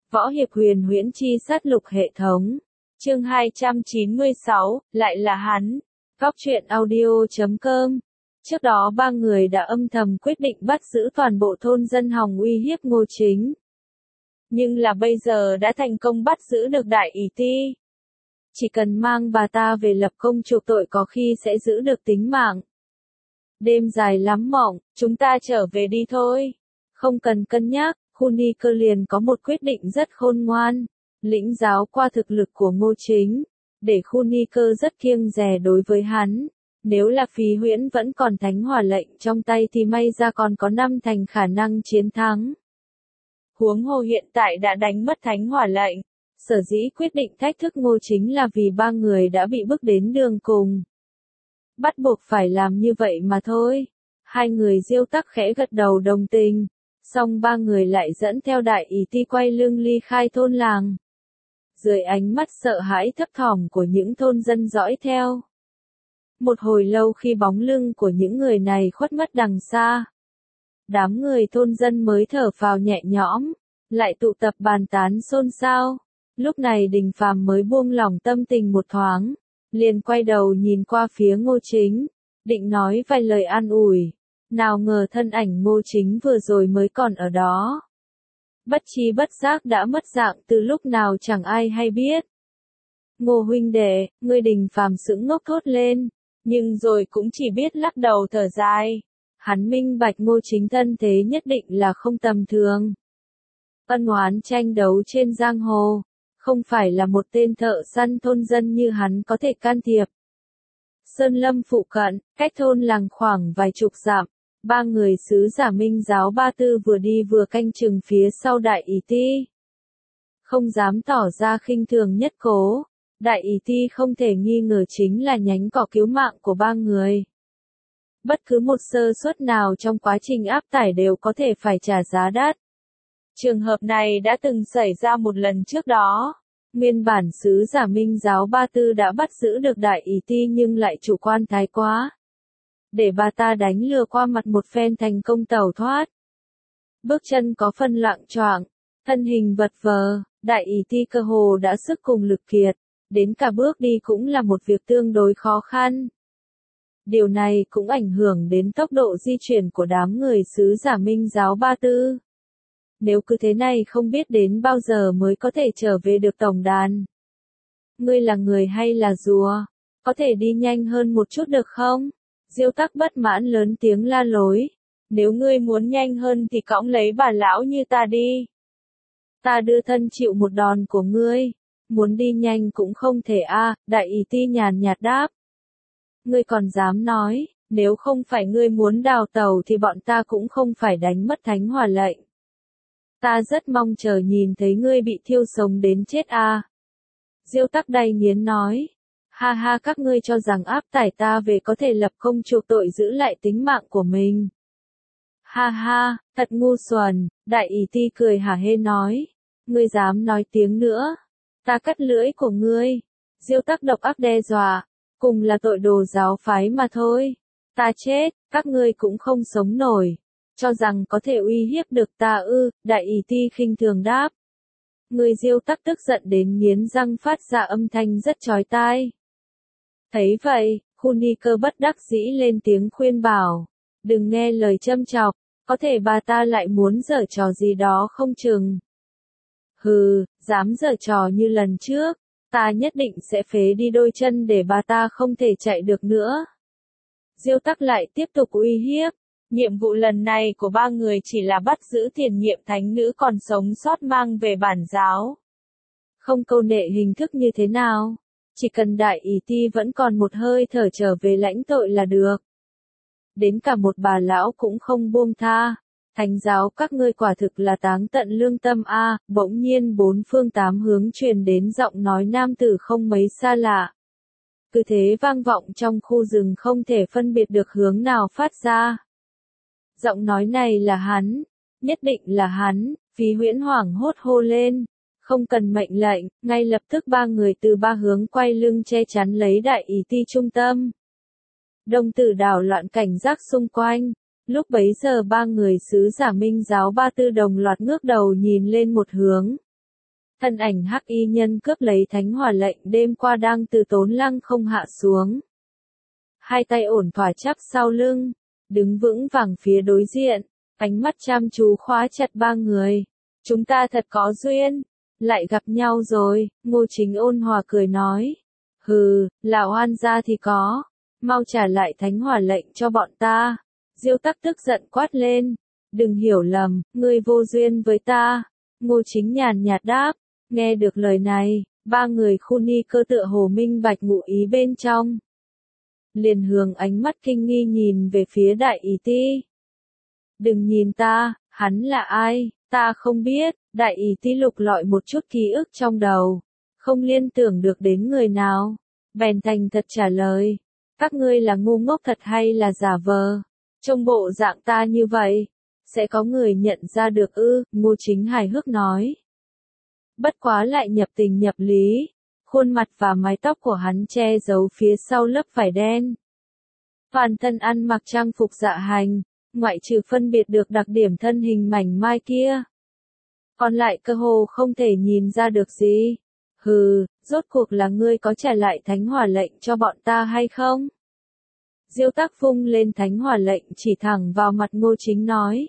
Võ hiệp huyền huyễn chi sát lục hệ thống. Chương 296, lại là hắn. Góc truyện audio.com. Trước đó ba người đã âm thầm quyết định bắt giữ toàn bộ thôn dân Hòng uy hiếp Ngô Chính. Nhưng là bây giờ đã thành công bắt giữ được Đại Ý Ti. Chỉ cần mang bà ta về lập công chuộc tội có khi sẽ giữ được tính mạng. Đêm dài lắm mộng, chúng ta trở về đi thôi. Không cần cân nhắc, Khu Ni Cơ liền có một quyết định rất khôn ngoan. Lĩnh giáo qua thực lực của Ngô Chính, để Khu Ni Cơ rất kiêng dè đối với hắn. Nếu là Phí Huyễn vẫn còn thánh hỏa lệnh trong tay thì may ra còn có 5 thành khả năng chiến thắng. Huống hồ hiện tại đã đánh mất thánh hỏa lệnh. Sở dĩ quyết định thách thức Ngô Chính là vì ba người đã bị bước đến đường cùng. Bắt buộc phải làm như vậy mà thôi. Hai người Diêu Tắc khẽ gật đầu đồng tình. Xong ba người lại dẫn theo Đại Ý Ti quay lưng ly khai thôn làng. Dưới ánh mắt sợ hãi thấp thỏm của những thôn dân dõi theo. Một hồi lâu khi bóng lưng của những người này khuất mất đằng xa. Đám người thôn dân mới thở phào nhẹ nhõm, lại tụ tập bàn tán xôn xao. Lúc này Đình Phàm mới buông lỏng tâm tình một thoáng, liền quay đầu nhìn qua phía Ngô Chính, định nói vài lời an ủi. Nào ngờ thân ảnh Ngô Chính vừa rồi mới còn ở đó. Bất tri bất giác đã mất dạng từ lúc nào chẳng ai hay biết. Ngô huynh đệ, ngươi Đình Phàm sững ngốc thốt lên, nhưng rồi cũng chỉ biết lắc đầu thở dài. Hắn minh bạch Ngô Chính thân thế nhất định là không tầm thường. Ân oán tranh đấu trên giang hồ, không phải là một tên thợ săn thôn dân như hắn có thể can thiệp. Sơn lâm phụ cận, cách thôn làng khoảng vài chục dặm, ba người sứ giả Minh giáo Ba Tư vừa đi vừa canh chừng phía sau Đại Ý Ti. Không dám tỏ ra khinh thường nhất cố, Đại Ý Ti không thể nghi ngờ chính là nhánh cỏ cứu mạng của ba người. Bất cứ một sơ suất nào trong quá trình áp tải đều có thể phải trả giá đắt. Trường hợp này đã từng xảy ra một lần trước đó. Nguyên bản sứ giả Minh giáo Ba Tư đã bắt giữ được Đại Ý Ti nhưng lại chủ quan thái quá. Để bà ta đánh lừa qua mặt một phen thành công tẩu thoát. Bước chân có phân loạng choạng, thân hình vật vờ, Đại Ý Ti cơ hồ đã sức cùng lực kiệt, đến cả bước đi cũng là một việc tương đối khó khăn. Điều này cũng ảnh hưởng đến tốc độ di chuyển của đám người sứ giả Minh giáo Ba Tư. Nếu cứ thế này không biết đến bao giờ mới có thể trở về được tổng đàn. Ngươi là người hay là rùa? Có thể đi nhanh hơn một chút được không? Diêu Tắc bất mãn lớn tiếng la lối. Nếu ngươi muốn nhanh hơn thì cõng lấy bà lão như ta đi. Ta đưa thân chịu một đòn của ngươi. Muốn đi nhanh cũng không thể a. Đại Ý Ti nhàn nhạt đáp. Ngươi còn dám nói, nếu không phải ngươi muốn đào tàu thì bọn ta cũng không phải đánh mất thánh hỏa lệnh. Ta rất mong chờ nhìn thấy ngươi bị thiêu sống đến chết a. Diêu Tắc đay nghiến nói. Ha ha, các ngươi cho rằng áp tải ta về có thể lập công chuộc tội giữ lại tính mạng của mình. Ha ha, thật ngu xuẩn, Đại Ý Ti cười hả hê nói. Ngươi dám nói tiếng nữa, ta cắt lưỡi của ngươi. Diêu Tắc độc ác đe dọa, cùng là tội đồ giáo phái mà thôi. Ta chết, các ngươi cũng không sống nổi. Cho rằng có thể uy hiếp được ta ư? Đại Ý Ti khinh thường đáp. Người Diêu Tắc tức giận đến nghiến răng phát ra âm thanh rất chói tai. Thấy vậy, Khu Ni Cơ bất đắc dĩ lên tiếng khuyên bảo. Đừng nghe lời châm chọc, có thể bà ta lại muốn giở trò gì đó không chừng. Hừ, dám giở trò như lần trước, ta nhất định sẽ phế đi đôi chân để bà ta không thể chạy được nữa. Diêu Tắc lại tiếp tục uy hiếp. Nhiệm vụ lần này của ba người chỉ là bắt giữ tiền nhiệm thánh nữ còn sống sót mang về bản giáo. Không câu nệ hình thức như thế nào, chỉ cần Đại Ý Ti vẫn còn một hơi thở trở về lãnh tội là được. Đến cả một bà lão cũng không buông tha. Thánh giáo các ngươi quả thực là táng tận lương tâm a. Bỗng nhiên bốn phương tám hướng truyền đến giọng nói nam tử không mấy xa lạ. Cứ thế vang vọng trong khu rừng không thể phân biệt được hướng nào phát ra. Giọng nói này là hắn, nhất định là hắn. Phí Huyễn hoảng hốt hô lên. Không cần mệnh lệnh, ngay lập tức ba người từ ba hướng quay lưng che chắn lấy Đại Ý Ti trung tâm. Đồng tử đảo loạn cảnh giác xung quanh. Lúc bấy giờ ba người sứ giả Minh giáo Ba Tư đồng loạt ngước đầu nhìn lên một hướng. Thân ảnh hắc y nhân cướp lấy thánh hỏa lệnh đêm qua đang từ tốn lăng không hạ xuống. Hai tay ổn thỏa chắp sau lưng, đứng vững vàng phía đối diện, ánh mắt chăm chú khóa chặt ba người. Chúng ta thật có duyên, lại gặp nhau rồi, Ngô Chính ôn hòa cười nói. Hừ, là oan gia thì có, mau trả lại thánh hỏa lệnh cho bọn ta. Diêu Tắc tức giận quát lên, đừng hiểu lầm, ngươi vô duyên với ta. Ngô Chính nhàn nhạt đáp, nghe được lời này, ba người khu ni cơ tựa hồ minh bạch ngụ ý bên trong. Liền hướng ánh mắt kinh nghi nhìn về phía đại ý ti. Đừng nhìn ta, hắn là ai, ta không biết, đại ý ti lục lọi một chút ký ức trong đầu, không liên tưởng được đến người nào, bèn thành thật trả lời, các ngươi là ngu ngốc thật hay là giả vờ, trông bộ dạng ta như vậy, sẽ có người nhận ra được ư, Ngô Chính hài hước nói. Bất quá lại nhập tình nhập lý, khuôn mặt và mái tóc của hắn che giấu phía sau lớp vải đen. Toàn thân ăn mặc trang phục dạ hành, ngoại trừ phân biệt được đặc điểm thân hình mảnh mai kia. Còn lại cơ hồ không thể nhìn ra được gì. Hừ, rốt cuộc là ngươi có trả lại thánh hỏa lệnh cho bọn ta hay không? Diêu Tắc vung lên thánh hỏa lệnh chỉ thẳng vào mặt Ngô Chính nói.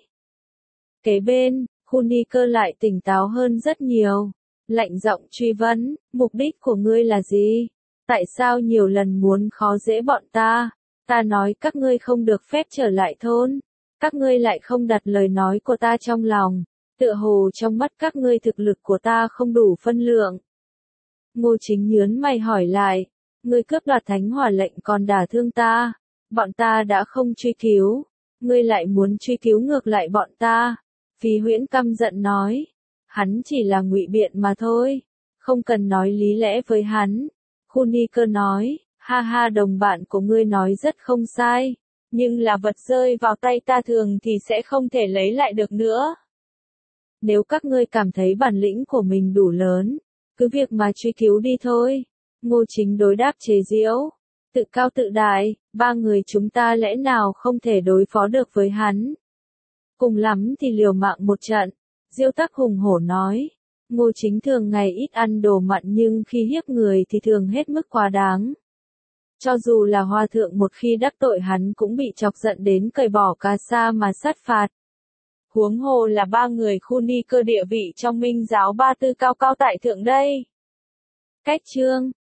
Kế bên, khu ni cơ lại tỉnh táo hơn rất nhiều. Lạnh giọng truy vấn, mục đích của ngươi là gì? Tại sao nhiều lần muốn khó dễ bọn ta? Ta nói các ngươi không được phép trở lại thôn. Các ngươi lại không đặt lời nói của ta trong lòng. Tựa hồ trong mắt các ngươi thực lực của ta không đủ phân lượng. Ngô Chính nhớn mày hỏi lại. Ngươi cướp đoạt thánh hỏa lệnh còn đả thương ta. Bọn ta đã không truy cứu. Ngươi lại muốn truy cứu ngược lại bọn ta. Phí Huyễn căm giận nói. Hắn chỉ là ngụy biện mà thôi. Không cần nói lý lẽ với hắn. Khu ni cơ nói. Ha ha, đồng bạn của ngươi nói rất không sai. Nhưng là vật rơi vào tay ta thường thì sẽ không thể lấy lại được nữa. Nếu các ngươi cảm thấy bản lĩnh của mình đủ lớn, cứ việc mà truy cứu đi thôi. Ngô Chính đối đáp chế giễu. Tự cao tự đại, ba người chúng ta lẽ nào không thể đối phó được với hắn. Cùng lắm thì liều mạng một trận. Diêu Tắc hùng hổ nói. Ngô Chính thường ngày ít ăn đồ mặn nhưng khi hiếp người thì thường hết mức quá đáng. Cho dù là hòa thượng một khi đắc tội hắn cũng bị chọc giận đến cởi bỏ cà sa mà sát phạt. Huống hồ là ba người khu ni cơ địa vị trong Minh giáo ba tư cao cao tại thượng đây. Cách chương